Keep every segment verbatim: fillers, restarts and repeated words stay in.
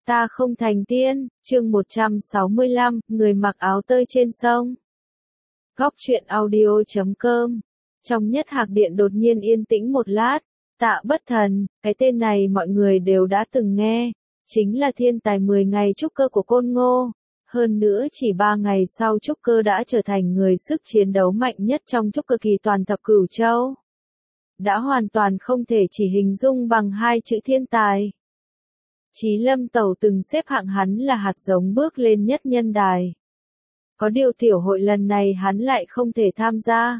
Ta không thành tiên, chương một trăm sáu mươi lăm, người mặc áo tơi trên sông. Góc truyện audio chấm com. Trong nhất hạc điện đột nhiên yên tĩnh một lát, Tạ Bất Thần, cái tên này mọi người đều đã từng nghe, chính là thiên tài mười ngày trúc cơ của Côn Ngô. Hơn nữa chỉ ba ngày sau trúc cơ đã trở thành người sức chiến đấu mạnh nhất trong trúc cơ kỳ toàn thập cửu châu. Đã hoàn toàn không thể chỉ hình dung bằng hai chữ thiên tài. Chí Lâm Tẩu từng xếp hạng hắn là hạt giống bước lên nhất nhân đài. Có điều tiểu hội lần này hắn lại không thể tham gia.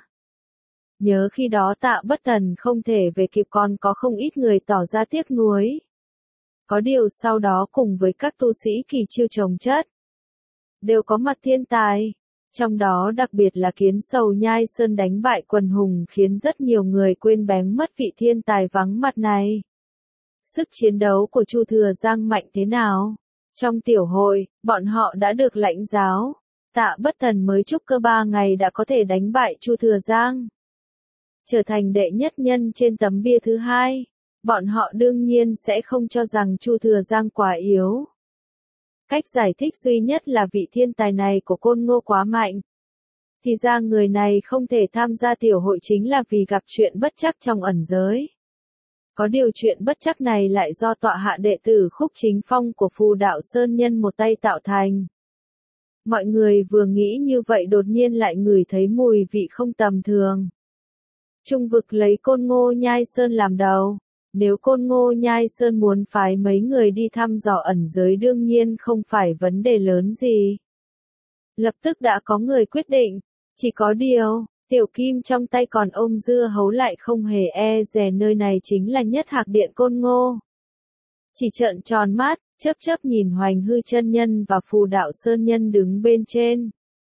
Nhớ khi đó Tạ Bất Thần không thể về kịp, còn có không ít người tỏ ra tiếc nuối. Có điều sau đó cùng với các tu sĩ kỳ chiêu chồng chất, đều có mặt thiên tài. Trong đó đặc biệt là Kiến Sầu Nhai Sơn đánh bại quần hùng khiến rất nhiều người quên bén mất vị thiên tài vắng mặt này. Sức chiến đấu của Chu Thừa Giang mạnh thế nào? Trong tiểu hội, bọn họ đã được lãnh giáo. Tạ Bất Thần mới trúc cơ ba ngày đã có thể đánh bại Chu Thừa Giang, trở thành đệ nhất nhân trên tấm bia thứ hai. Bọn họ đương nhiên sẽ không cho rằng Chu Thừa Giang quá yếu. Cách giải thích duy nhất là vị thiên tài này của Côn Ngô quá mạnh. Thì ra người này không thể tham gia tiểu hội chính là vì gặp chuyện bất trắc trong ẩn giới. Có điều chuyện bất trắc này lại do tọa hạ đệ tử Khúc Chính Phong của Phù Đạo Sơn Nhân một tay tạo thành. Mọi người vừa nghĩ như vậy đột nhiên lại ngửi thấy mùi vị không tầm thường. Trung vực lấy Côn Ngô Nhai Sơn làm đầu. Nếu Côn Ngô Nhai Sơn muốn phái mấy người đi thăm dò ẩn giới đương nhiên không phải vấn đề lớn gì. Lập tức đã có người quyết định. Chỉ có điều, Tiểu Kim trong tay còn ôm dưa hấu lại không hề e dè, nơi này chính là nhất hạc điện Côn Ngô. Chỉ trợn tròn mắt, chớp chớp nhìn Hoành Hư chân nhân và Phù Đạo Sơn Nhân đứng bên trên.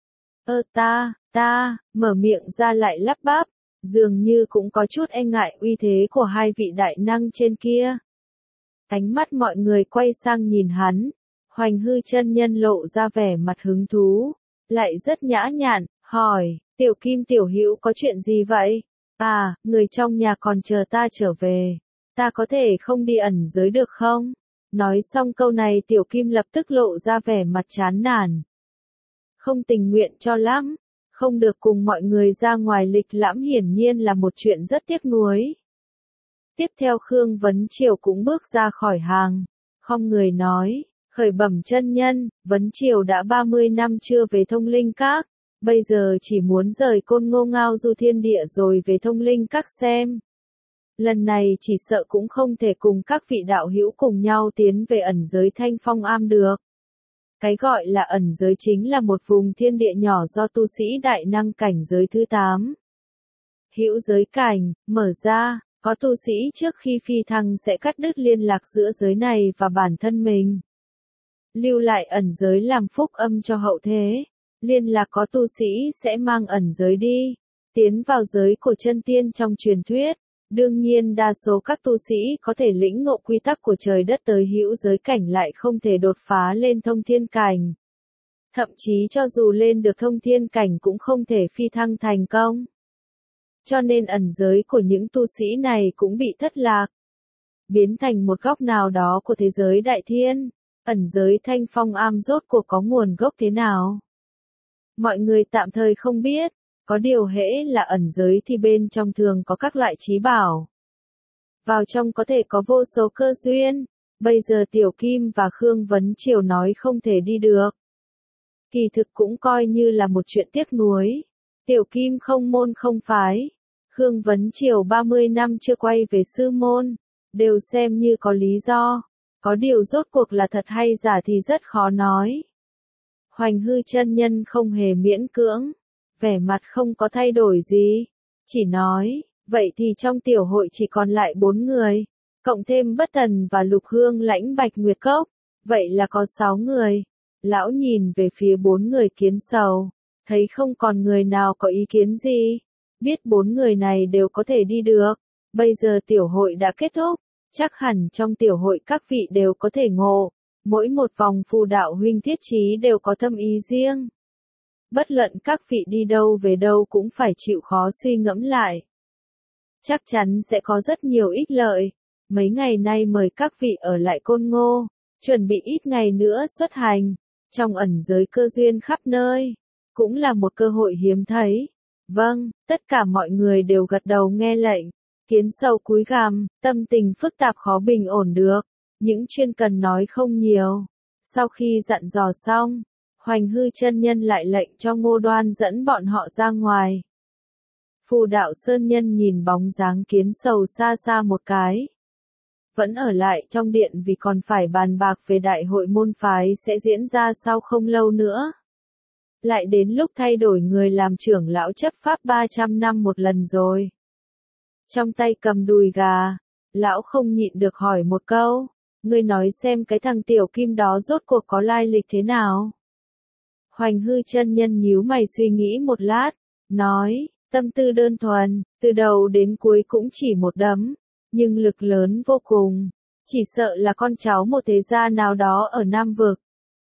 Ơ ta, ta, mở miệng ra lại lắp bắp, dường như cũng có chút e ngại uy thế của hai vị đại năng trên kia. Ánh mắt mọi người quay sang nhìn hắn, Hoành Hư chân nhân lộ ra vẻ mặt hứng thú, lại rất nhã nhặn, hỏi, Tiểu Kim tiểu hữu có chuyện gì vậy? À, người trong nhà còn chờ ta trở về, ta có thể không đi ẩn giới được không? Nói xong câu này Tiểu Kim lập tức lộ ra vẻ mặt chán nản. Không tình nguyện cho lắm, không được cùng mọi người ra ngoài lịch lãm hiển nhiên là một chuyện rất tiếc nuối. Tiếp theo Khương Vấn Triều cũng bước ra khỏi hàng, khom người nói, khởi bẩm chân nhân, Vấn Triều đã ba mươi năm chưa về Thông Linh Các, bây giờ chỉ muốn rời Côn Ngô ngao du thiên địa rồi về Thông Linh Các xem. Lần này chỉ sợ cũng không thể cùng các vị đạo hữu cùng nhau tiến về ẩn giới Thanh Phong Am được. Cái gọi là ẩn giới chính là một vùng thiên địa nhỏ do tu sĩ đại năng cảnh giới thứ tám. Hữu giới cảnh, mở ra, có tu sĩ trước khi phi thăng sẽ cắt đứt liên lạc giữa giới này và bản thân mình. Lưu lại ẩn giới làm phúc âm cho hậu thế. Liên lạc có tu sĩ sẽ mang ẩn giới đi, tiến vào giới của chân tiên trong truyền thuyết. Đương nhiên đa số các tu sĩ có thể lĩnh ngộ quy tắc của trời đất tới hữu giới cảnh lại không thể đột phá lên thông thiên cảnh. Thậm chí cho dù lên được thông thiên cảnh cũng không thể phi thăng thành công. Cho nên ẩn giới của những tu sĩ này cũng bị thất lạc, biến thành một góc nào đó của thế giới đại thiên. Ẩn giới Thanh Phong Am rốt cuộc có nguồn gốc thế nào? Mọi người tạm thời không biết. Có điều hễ là ẩn giới thì bên trong thường có các loại trí bảo. Vào trong có thể có vô số cơ duyên. Bây giờ Tiểu Kim và Khương Vấn Triều nói không thể đi được. Kỳ thực cũng coi như là một chuyện tiếc nuối. Tiểu Kim không môn không phái. Khương Vấn Triều ba mươi năm chưa quay về sư môn. Đều xem như có lý do. Có điều rốt cuộc là thật hay giả thì rất khó nói. Hoành Hư chân nhân không hề miễn cưỡng. Vẻ mặt không có thay đổi gì, chỉ nói, vậy thì trong tiểu hội chỉ còn lại bốn người, cộng thêm Bất Thần và Lục Hương lãnh Bạch Nguyệt Cốc, vậy là có sáu người. Lão nhìn về phía bốn người Kiến Sầu, thấy không còn người nào có ý kiến gì, biết bốn người này đều có thể đi được, bây giờ tiểu hội đã kết thúc, chắc hẳn trong tiểu hội các vị đều có thể ngộ, mỗi một vòng phù đạo huynh thiết chí đều có thâm ý riêng. Bất luận các vị đi đâu về đâu cũng phải chịu khó suy ngẫm lại. Chắc chắn sẽ có rất nhiều ích lợi. Mấy ngày nay mời các vị ở lại Côn Ngô, chuẩn bị ít ngày nữa xuất hành, trong ẩn giới cơ duyên khắp nơi, cũng là một cơ hội hiếm thấy. Vâng, tất cả mọi người đều gật đầu nghe lệnh. Kiến Sầu cúi gằm, tâm tình phức tạp khó bình ổn được, những chuyên cần nói không nhiều. Sau khi dặn dò xong, Hoành Hư chân nhân lại lệnh cho Ngô Đoan dẫn bọn họ ra ngoài. Phù Đạo Sơn Nhân nhìn bóng dáng Kiến Sầu xa xa một cái. Vẫn ở lại trong điện vì còn phải bàn bạc về đại hội môn phái sẽ diễn ra sau không lâu nữa. Lại đến lúc thay đổi người làm trưởng lão chấp pháp ba trăm năm một lần rồi. Trong tay cầm đùi gà, lão không nhịn được hỏi một câu, ngươi nói xem cái thằng Tiểu Kim đó rốt cuộc có lai lịch thế nào? Hoành Hư chân nhân nhíu mày suy nghĩ một lát, nói, tâm tư đơn thuần, từ đầu đến cuối cũng chỉ một đấm, nhưng lực lớn vô cùng, chỉ sợ là con cháu một thế gia nào đó ở Nam Vực.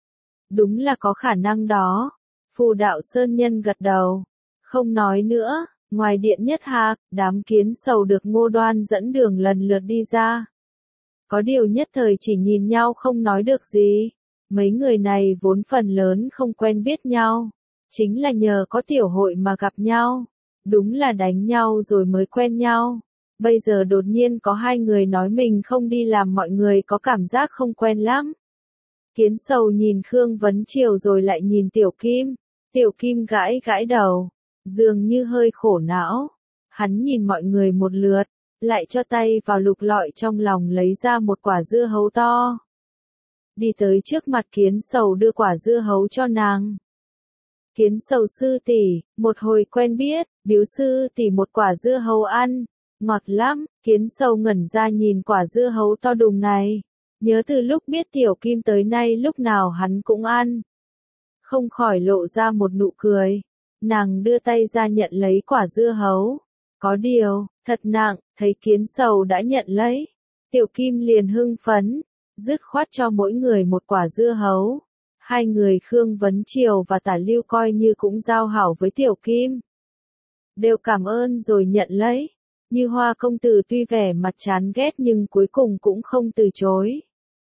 Đúng là có khả năng đó. Phù Đạo Sơn Nhân gật đầu, không nói nữa. Ngoài điện nhất hạc, đám Kiến Sầu được Ngô Đoan dẫn đường lần lượt đi ra. Có điều nhất thời chỉ nhìn nhau không nói được gì. Mấy người này vốn phần lớn không quen biết nhau. Chính là nhờ có tiểu hội mà gặp nhau. Đúng là đánh nhau rồi mới quen nhau. Bây giờ đột nhiên có hai người nói mình không đi làm mọi người có cảm giác không quen lắm. Kiến Sầu nhìn Khương Vấn Triều rồi lại nhìn Tiểu Kim. Tiểu Kim gãi gãi đầu. Dường như hơi khổ não, hắn nhìn mọi người một lượt, lại cho tay vào lục lọi trong lòng lấy ra một quả dưa hấu to. Đi tới trước mặt Kiến Sầu đưa quả dưa hấu cho nàng. Kiến Sầu sư tỷ, một hồi quen biết, biếu sư tỷ một quả dưa hấu ăn, ngọt lắm. Kiến Sầu ngẩn ra nhìn quả dưa hấu to đùng này, nhớ từ lúc biết Tiểu Kim tới nay lúc nào hắn cũng ăn. Không khỏi lộ ra một nụ cười. Nàng đưa tay ra nhận lấy quả dưa hấu. Có điều, thật nặng, thấy Kiến Sầu đã nhận lấy. Tiểu Kim liền hưng phấn, dứt khoát cho mỗi người một quả dưa hấu. Hai người Khương Vấn Triều và Tả Lưu coi như cũng giao hảo với Tiểu Kim. Đều cảm ơn rồi nhận lấy. Như Hoa công tử tuy vẻ mặt chán ghét nhưng cuối cùng cũng không từ chối.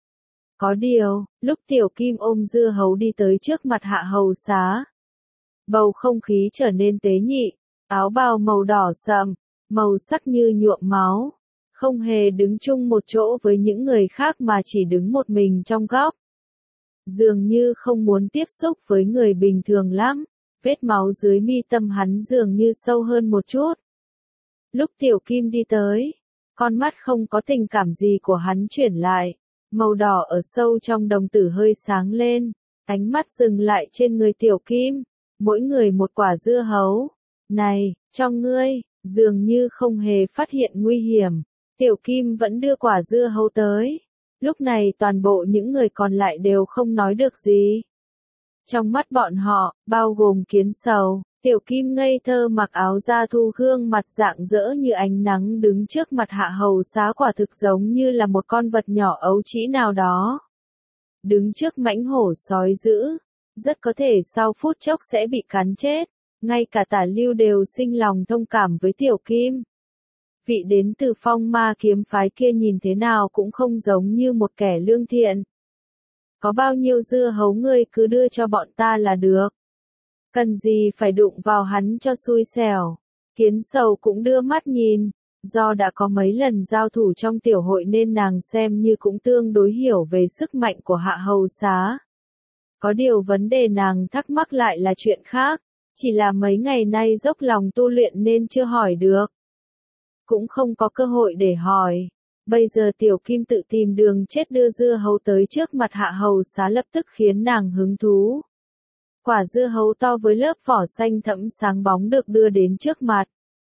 Có điều, lúc Tiểu Kim ôm dưa hấu đi tới trước mặt Hạ Hầu Xá. Bầu không khí trở nên tế nhị, áo bào màu đỏ sậm, màu sắc như nhuộm máu, không hề đứng chung một chỗ với những người khác mà chỉ đứng một mình trong góc. Dường như không muốn tiếp xúc với người bình thường lắm, vết máu dưới mi tâm hắn dường như sâu hơn một chút. Lúc Tiểu Kim đi tới, con mắt không có tình cảm gì của hắn chuyển lại, màu đỏ ở sâu trong đồng tử hơi sáng lên, ánh mắt dừng lại trên người Tiểu Kim. Mỗi người một quả dưa hấu. Này, cho ngươi, dường như không hề phát hiện nguy hiểm. Tiểu Kim vẫn đưa quả dưa hấu tới. Lúc này toàn bộ những người còn lại đều không nói được gì. Trong mắt bọn họ, bao gồm Kiến Sầu, Tiểu Kim ngây thơ mặc áo da thu gương mặt rạng rỡ như ánh nắng đứng trước mặt Hạ Hầu Xá quả thực giống như là một con vật nhỏ ấu trĩ nào đó. Đứng trước mãnh hổ sói dữ. Rất có thể sau phút chốc sẽ bị cắn chết, ngay cả Tả Lưu đều sinh lòng thông cảm với Tiểu Kim. Vị đến từ Phong Ma kiếm phái kia nhìn thế nào cũng không giống như một kẻ lương thiện. Có bao nhiêu dưa hấu ngươi cứ đưa cho bọn ta là được. Cần gì phải đụng vào hắn cho xui xẻo. Kiến Sầu cũng đưa mắt nhìn, do đã có mấy lần giao thủ trong tiểu hội nên nàng xem như cũng tương đối hiểu về sức mạnh của Hạ Hầu Xá. Có điều vấn đề nàng thắc mắc lại là chuyện khác, chỉ là mấy ngày nay dốc lòng tu luyện nên chưa hỏi được. Cũng không có cơ hội để hỏi. Bây giờ Tiểu Kim tự tìm đường chết đưa dưa hấu tới trước mặt Hạ Hầu Xá lập tức khiến nàng hứng thú. Quả dưa hấu to với lớp vỏ xanh thẫm sáng bóng được đưa đến trước mặt.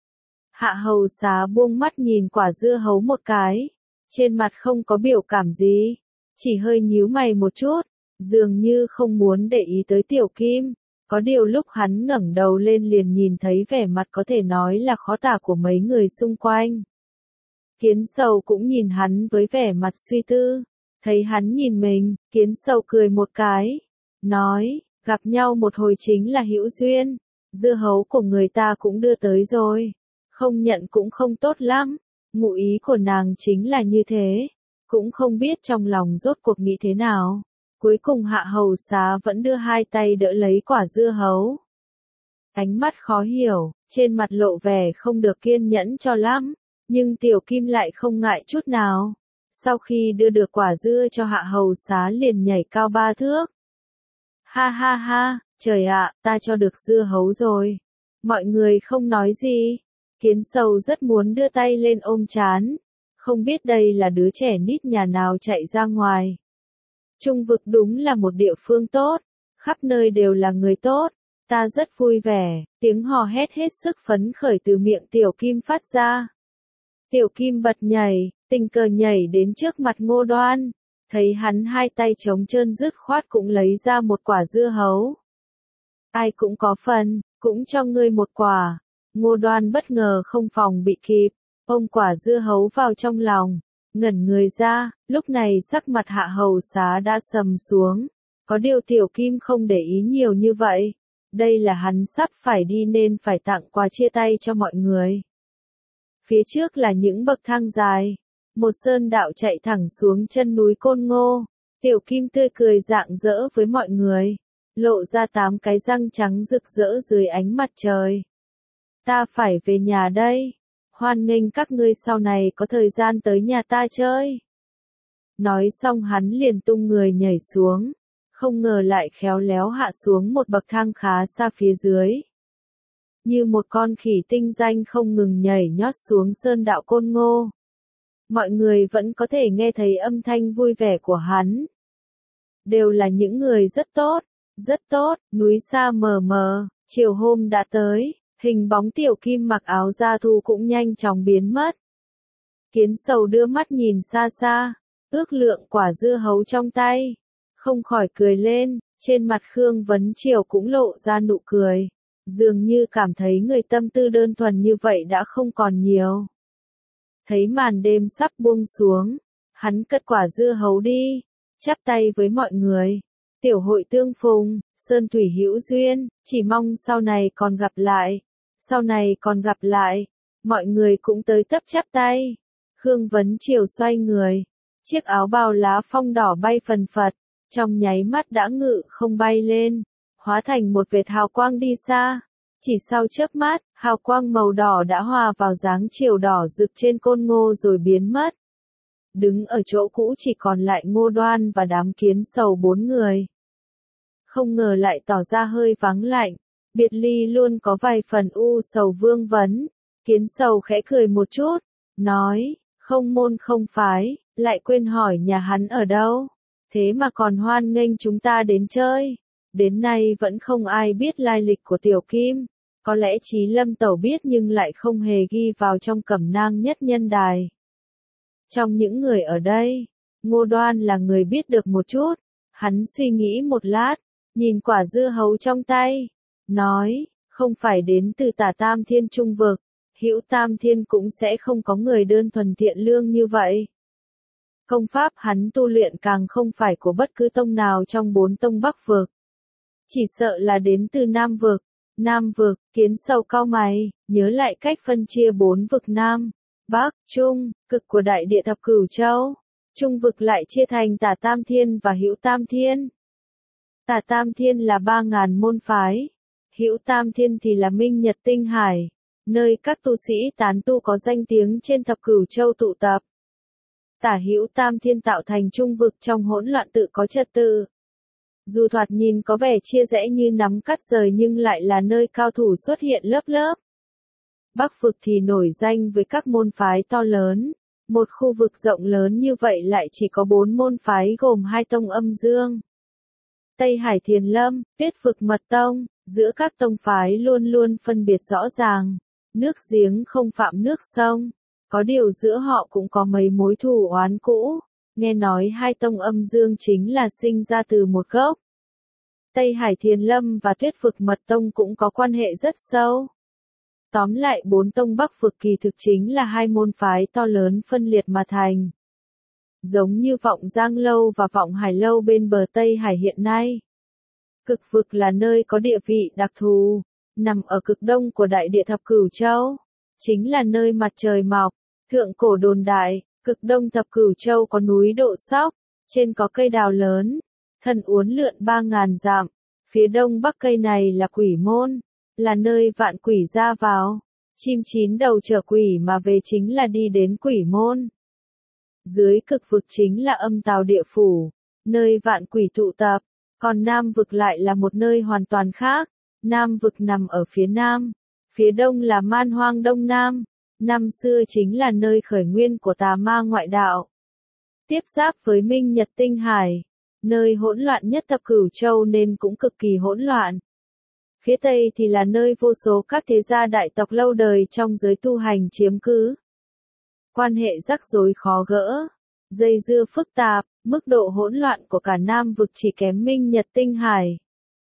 Hạ Hầu Xá buông mắt nhìn quả dưa hấu một cái, trên mặt không có biểu cảm gì, chỉ hơi nhíu mày một chút. Dường như không muốn để ý tới Tiểu Kim, có điều lúc hắn ngẩng đầu lên liền nhìn thấy vẻ mặt có thể nói là khó tả của mấy người xung quanh. Kiến Sầu cũng nhìn hắn với vẻ mặt suy tư, thấy hắn nhìn mình, Kiến Sầu cười một cái, nói, gặp nhau một hồi chính là hữu duyên, dưa hấu của người ta cũng đưa tới rồi, không nhận cũng không tốt lắm, ngụ ý của nàng chính là như thế. cũng không biết trong lòng rốt cuộc nghĩ thế nào. Cuối cùng Hạ Hầu Xá vẫn đưa hai tay đỡ lấy quả dưa hấu. Ánh mắt khó hiểu, trên mặt lộ vẻ không được kiên nhẫn cho lắm, nhưng Tiểu Kim lại không ngại chút nào. Sau khi đưa được quả dưa cho Hạ Hầu Xá liền nhảy cao ba thước. Ha ha ha, trời ạ, ta cho được dưa hấu rồi. Mọi người không nói gì. Kiến Sầu rất muốn đưa tay lên ôm trán. Không biết đây là đứa trẻ nít nhà nào chạy ra ngoài. Trung vực đúng là một địa phương tốt. Khắp nơi đều là người tốt. Ta rất vui vẻ. Tiếng hò hét hết sức phấn khởi từ miệng Tiểu Kim phát ra. Tiểu Kim bật nhảy, tình cờ nhảy đến trước mặt Ngô Đoan. Thấy hắn hai tay trống trơn dứt khoát cũng lấy ra một quả dưa hấu. Ai cũng có phần, cũng cho ngươi một quả. Ngô Đoan bất ngờ không phòng bị kịp, ôm quả dưa hấu vào trong lòng, ngẩn người ra, lúc này sắc mặt Hạ Hầu Xá đã sầm xuống. Có điều Tiểu Kim không để ý nhiều như vậy. Đây là hắn sắp phải đi nên phải tặng quà chia tay cho mọi người. Phía trước là những bậc thang dài. Một sơn đạo chạy thẳng xuống chân núi Côn Ngô. Tiểu Kim tươi cười rạng rỡ với mọi người. Lộ ra tám cái răng trắng rực rỡ dưới ánh mặt trời. Ta phải về nhà đây. Hoan nghênh các ngươi sau này có thời gian tới nhà ta chơi. Nói xong hắn liền tung người nhảy xuống. Không ngờ lại khéo léo hạ xuống một bậc thang khá xa phía dưới. Như một con khỉ tinh danh không ngừng nhảy nhót xuống sơn đạo Côn Ngô. Mọi người vẫn có thể nghe thấy âm thanh vui vẻ của hắn. Đều là những người rất tốt, rất tốt, núi xa mờ mờ, chiều hôm đã tới, hình bóng Tiểu Kim mặc áo da thú cũng nhanh chóng biến mất. Kiến Sầu đưa mắt nhìn xa xa, ước lượng quả dưa hấu trong tay, không khỏi cười lên, trên mặt Khương Vấn Triều cũng lộ ra nụ cười, dường như cảm thấy người tâm tư đơn thuần như vậy đã không còn nhiều. Thấy màn đêm sắp buông xuống, hắn cất quả dưa hấu đi, chắp tay với mọi người. Tiểu hội tương phùng, sơn thủy hữu duyên, chỉ mong sau này còn gặp lại. Sau này còn gặp lại, mọi người cũng tới tấp chắp tay. Khương Vấn Triều xoay người, chiếc áo bào lá phong đỏ bay phần phật, trong nháy mắt đã ngự không bay lên, hóa thành một vệt hào quang đi xa. Chỉ sau chớp mắt, hào quang màu đỏ đã hòa vào dáng chiều đỏ rực trên Côn Ngô rồi biến mất. Đứng ở chỗ cũ chỉ còn lại Ngô Đoan và đám Kiến Sầu bốn người. Không ngờ lại tỏ ra hơi vắng lạnh, biệt ly luôn có vài phần u sầu vương vấn. Kiến Sầu khẽ cười một chút, nói, không môn không phái, lại quên hỏi nhà hắn ở đâu. Thế mà còn hoan nghênh chúng ta đến chơi. Đến nay vẫn không ai biết lai lịch của Tiểu Kim. Có lẽ Chí Lâm Tẩu biết nhưng lại không hề ghi vào trong Cẩm Nang Nhất Nhân Đài. Trong những người ở đây, Ngô Đoan là người biết được một chút. Hắn suy nghĩ một lát, nhìn quả dưa hấu trong tay, nói, không phải đến từ Tả Tam Thiên Trung vực, Hữu Tam Thiên cũng sẽ không có người đơn thuần thiện lương như vậy. Công pháp hắn tu luyện càng không phải của bất cứ tông nào trong bốn tông Bắc vực. Chỉ sợ là đến từ Nam vực. Nam vực, Kiến Sầu cau mày, nhớ lại cách phân chia bốn vực Nam, Bắc, Trung, cực của đại địa thập cửu châu. Trung vực lại chia thành Tả Tam Thiên và Hữu Tam Thiên. Tả Tam Thiên là ba ngàn môn phái. Hữu Tam Thiên thì là Minh Nhật Tinh Hải, nơi các tu sĩ tán tu có danh tiếng trên thập cửu châu tụ tập. Tả Hữu Tam Thiên tạo thành trung vực trong hỗn loạn tự có trật tự. Dù thoạt nhìn có vẻ chia rẽ như nắm cắt rời nhưng lại là nơi cao thủ xuất hiện lớp lớp. Bắc vực thì nổi danh với các môn phái to lớn. Một khu vực rộng lớn như vậy lại chỉ có bốn môn phái gồm hai tông âm dương. Tây Hải Thiền Lâm, Tuyết vực Mật Tông, giữa các tông phái luôn luôn phân biệt rõ ràng. Nước giếng không phạm nước sông. Có điều giữa họ cũng có mấy mối thù oán cũ. Nghe nói hai tông âm dương chính là sinh ra từ một gốc. Tây Hải Thiền Lâm và Tuyết vực Mật Tông cũng có quan hệ rất sâu. Tóm lại bốn tông Bắc vực kỳ thực chính là hai môn phái to lớn phân liệt mà thành. Giống như Vọng Giang Lâu và Vọng Hải Lâu bên bờ Tây Hải hiện nay. Cực vực là nơi có địa vị đặc thù, nằm ở cực đông của đại địa thập cửu châu. Chính là nơi mặt trời mọc. Thượng cổ đồn đại, Cực đông Thập Cửu Châu có núi Độ Sóc, trên có cây đào lớn, thân uốn lượn ba ngàn dặm, phía đông bắc cây này là Quỷ Môn, là nơi vạn quỷ ra vào, chim chín đầu chở quỷ mà về chính là đi đến Quỷ Môn. Dưới cực vực chính là Âm Tào Địa Phủ, nơi vạn quỷ tụ tập, còn Nam vực lại là một nơi hoàn toàn khác, Nam vực nằm ở phía Nam, phía đông là Man Hoang Đông Nam, năm xưa chính là nơi khởi nguyên của tà ma ngoại đạo. Tiếp giáp với Minh Nhật Tinh Hải, nơi hỗn loạn nhất Thập Cửu Châu nên cũng cực kỳ hỗn loạn. Phía Tây thì là nơi vô số các thế gia đại tộc lâu đời trong giới tu hành chiếm cứ. Quan hệ rắc rối khó gỡ, dây dưa phức tạp, mức độ hỗn loạn của cả Nam vực chỉ kém Minh Nhật Tinh Hải.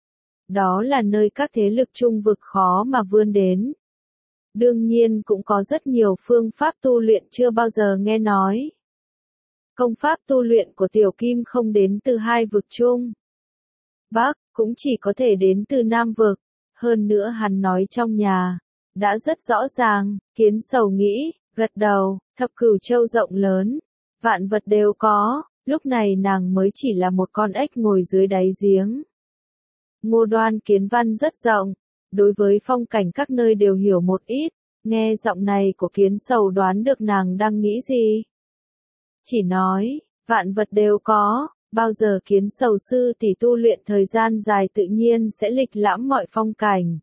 Đó là nơi các thế lực trung vực khó mà vươn đến. Đương nhiên cũng có rất nhiều phương pháp tu luyện chưa bao giờ nghe nói. Công pháp tu luyện của Tiểu Kim không đến từ hai vực chung. Bắc, cũng chỉ có thể đến từ Nam vực. Hơn nữa hắn nói trong nhà, đã rất rõ ràng, Kiến Sầu nghĩ, gật đầu, Thập Cửu Châu rộng lớn, vạn vật đều có, lúc này nàng mới chỉ là một con ếch ngồi dưới đáy giếng. Ngô Đoan kiến văn rất rộng, đối với phong cảnh các nơi đều hiểu một ít, nghe giọng này của Kiến Sầu đoán được nàng đang nghĩ gì. Chỉ nói, vạn vật đều có, bao giờ Kiến Sầu sư tỷ tu luyện thời gian dài tự nhiên sẽ lịch lãm mọi phong cảnh.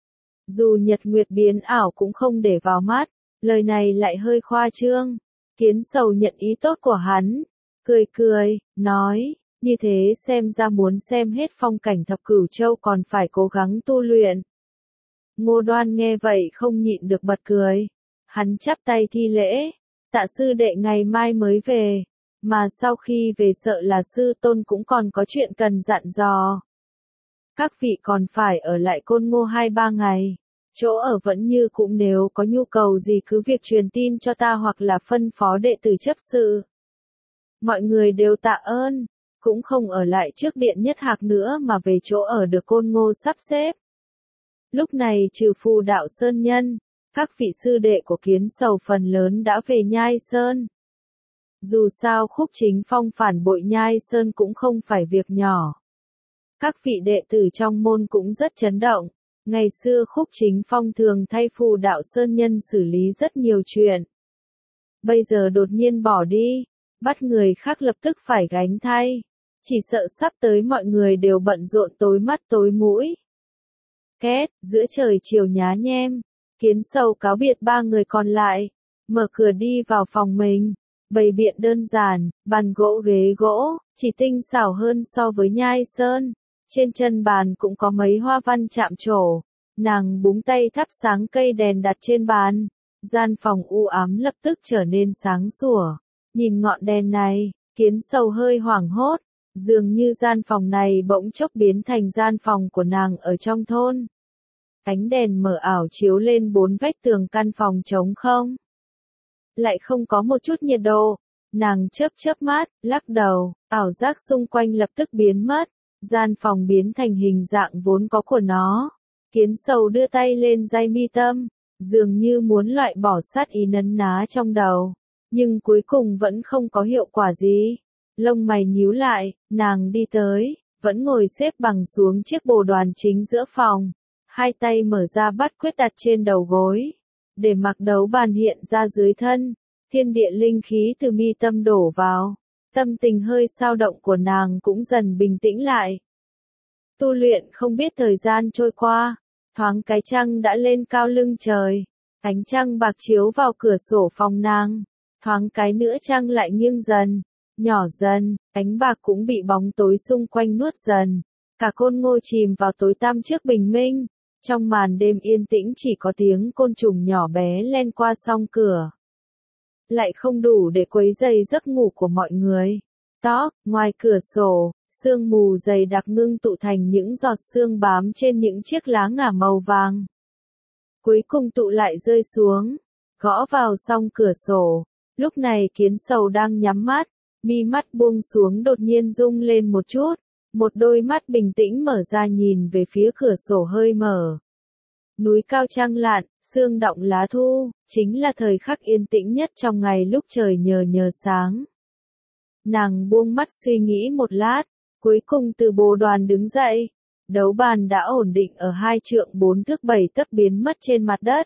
Dù nhật nguyệt biến ảo cũng không để vào mắt, lời này lại hơi khoa trương. Kiến Sầu nhận ý tốt của hắn, cười cười, nói, như thế xem ra muốn xem hết phong cảnh Thập Cửu Châu còn phải cố gắng tu luyện. Ngô Đoan nghe vậy không nhịn được bật cười. Hắn chắp tay thi lễ, tạ sư đệ ngày mai mới về, mà sau khi về sợ là sư tôn cũng còn có chuyện cần dặn dò. Các vị còn phải ở lại Côn Ngô hai ba ngày, chỗ ở vẫn như cũng nếu có nhu cầu gì cứ việc truyền tin cho ta hoặc là phân phó đệ tử chấp sự. Mọi người đều tạ ơn, cũng không ở lại trước điện Nhất Hạc nữa mà về chỗ ở được Côn Ngô sắp xếp. Lúc này trừ Phù Đạo Sơn nhân, các vị sư đệ của Kiến Sầu phần lớn đã về Nhai Sơn. Dù sao Khúc Chính Phong phản bội Nhai Sơn cũng không phải việc nhỏ. Các vị đệ tử trong môn cũng rất chấn động. Ngày xưa Khúc Chính Phong thường thay Phù Đạo Sơn nhân xử lý rất nhiều chuyện. Bây giờ đột nhiên bỏ đi, bắt người khác lập tức phải gánh thay. Chỉ sợ sắp tới mọi người đều bận rộn tối mắt tối mũi. Két, giữa trời chiều nhá nhem, Kiến Sầu cáo biệt ba người còn lại, mở cửa đi vào phòng mình, bày biện đơn giản, bàn gỗ ghế gỗ, chỉ tinh xảo hơn so với Nhai Sơn, trên chân bàn cũng có mấy hoa văn chạm trổ, nàng búng tay thắp sáng cây đèn đặt trên bàn, gian phòng u ám lập tức trở nên sáng sủa, nhìn ngọn đèn này, Kiến Sầu hơi hoảng hốt, dường như gian phòng này bỗng chốc biến thành gian phòng của nàng ở trong thôn. Ánh đèn mờ ảo chiếu lên bốn vách tường căn phòng trống không. Lại không có một chút nhiệt độ, nàng chớp chớp mắt, lắc đầu, ảo giác xung quanh lập tức biến mất, gian phòng biến thành hình dạng vốn có của nó. Kiến Sầu đưa tay lên dây mi tâm, dường như muốn loại bỏ sát ý nấn ná trong đầu, nhưng cuối cùng vẫn không có hiệu quả gì. Lông mày nhíu lại, nàng đi tới, vẫn ngồi xếp bằng xuống chiếc bồ đoàn chính giữa phòng. Hai tay mở ra bắt quyết đặt trên đầu gối, để mặc đấu bàn hiện ra dưới thân, thiên địa linh khí từ mi tâm đổ vào, tâm tình hơi xao động của nàng cũng dần bình tĩnh lại. Tu luyện không biết thời gian trôi qua, thoáng cái trăng đã lên cao lưng trời, ánh trăng bạc chiếu vào cửa sổ phòng nàng, thoáng cái nữa trăng lại nghiêng dần, nhỏ dần, ánh bạc cũng bị bóng tối xung quanh nuốt dần, cả Côn Ngô chìm vào tối tăm trước bình minh. Trong màn đêm yên tĩnh chỉ có tiếng côn trùng nhỏ bé len qua song cửa. Lại không đủ để quấy rầy giấc ngủ của mọi người. Đó, ngoài cửa sổ, sương mù dày đặc ngưng tụ thành những giọt sương bám trên những chiếc lá ngả màu vàng. Cuối cùng tụ lại rơi xuống, gõ vào song cửa sổ. Lúc này Kiến Sầu đang nhắm mắt, mi mắt buông xuống đột nhiên rung lên một chút. Một đôi mắt bình tĩnh mở ra nhìn về phía cửa sổ hơi mở. Núi cao trăng lạn, sương đọng lá thu, chính là thời khắc yên tĩnh nhất trong ngày lúc trời nhờ nhờ sáng. Nàng buông mắt suy nghĩ một lát, cuối cùng từ bồ đoàn đứng dậy. Đấu bàn đã ổn định ở hai trượng bốn thước bảy tấc biến mất trên mặt đất.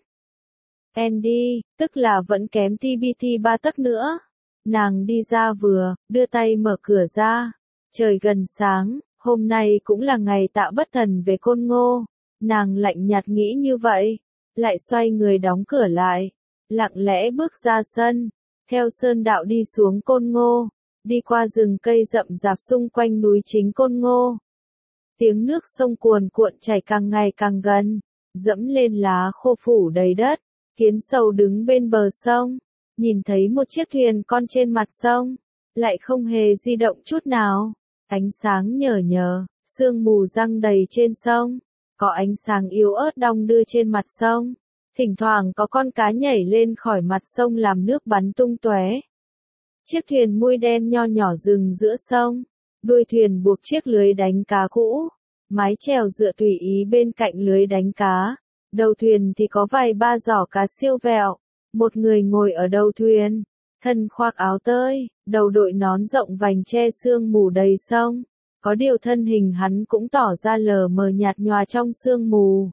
Andy, tức là vẫn kém tê bê tê ba tấc nữa. Nàng đi ra vừa, đưa tay mở cửa ra. Trời gần sáng, hôm nay cũng là ngày Tạ Bất Thần về Côn Ngô. Nàng lạnh nhạt nghĩ như vậy, lại xoay người đóng cửa lại, lặng lẽ bước ra sân, theo sơn đạo đi xuống Côn Ngô, đi qua rừng cây rậm rạp xung quanh núi chính Côn Ngô. Tiếng nước sông cuồn cuộn chảy càng ngày càng gần, dẫm lên lá khô phủ đầy đất. Kiến Sầu đứng bên bờ sông, nhìn thấy một chiếc thuyền con trên mặt sông, lại không hề di động chút nào. Ánh sáng nhờ nhờ, sương mù giăng đầy trên sông, có ánh sáng yếu ớt đong đưa trên mặt sông. Thỉnh thoảng có con cá nhảy lên khỏi mặt sông làm nước bắn tung tóe. Chiếc thuyền mui đen nho nhỏ dừng giữa sông, đuôi thuyền buộc chiếc lưới đánh cá cũ, mái chèo dựa tùy ý bên cạnh lưới đánh cá. Đầu thuyền thì có vài ba giỏ cá siêu vẹo, một người ngồi ở đầu thuyền, thân khoác áo tơi, đầu đội nón rộng vành che sương mù đầy sông. Có điều thân hình hắn cũng tỏ ra lờ mờ nhạt nhòa trong sương mù.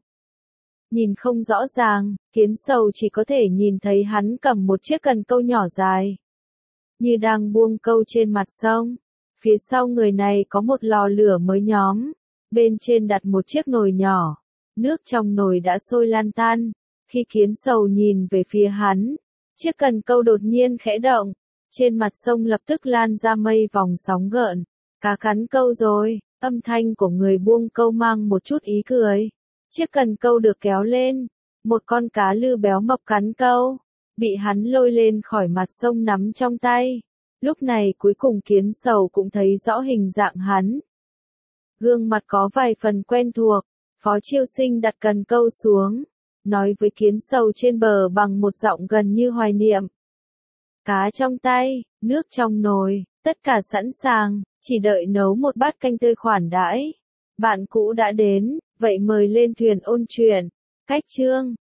Nhìn không rõ ràng, Kiến Sầu chỉ có thể nhìn thấy hắn cầm một chiếc cần câu nhỏ dài, như đang buông câu trên mặt sông. Phía sau người này có một lò lửa mới nhóm, bên trên đặt một chiếc nồi nhỏ. Nước trong nồi đã sôi lan tan. Khi Kiến Sầu nhìn về phía hắn, chiếc cần câu đột nhiên khẽ động, trên mặt sông lập tức lan ra mây vòng sóng gợn. Cá cắn câu rồi, âm thanh của người buông câu mang một chút ý cười. Chiếc cần câu được kéo lên, một con cá lư béo mập cắn câu, bị hắn lôi lên khỏi mặt sông nắm trong tay. Lúc này cuối cùng Kiến Sầu cũng thấy rõ hình dạng hắn. Gương mặt có vài phần quen thuộc. Phó Chiêu Sinh đặt cần câu xuống, nói với Kiến Sầu trên bờ bằng một giọng gần như hoài niệm. Cá trong tay, nước trong nồi, tất cả sẵn sàng, chỉ đợi nấu một bát canh tươi khoản đãi. Bạn cũ đã đến, vậy mời lên thuyền ôn chuyện. Cách chương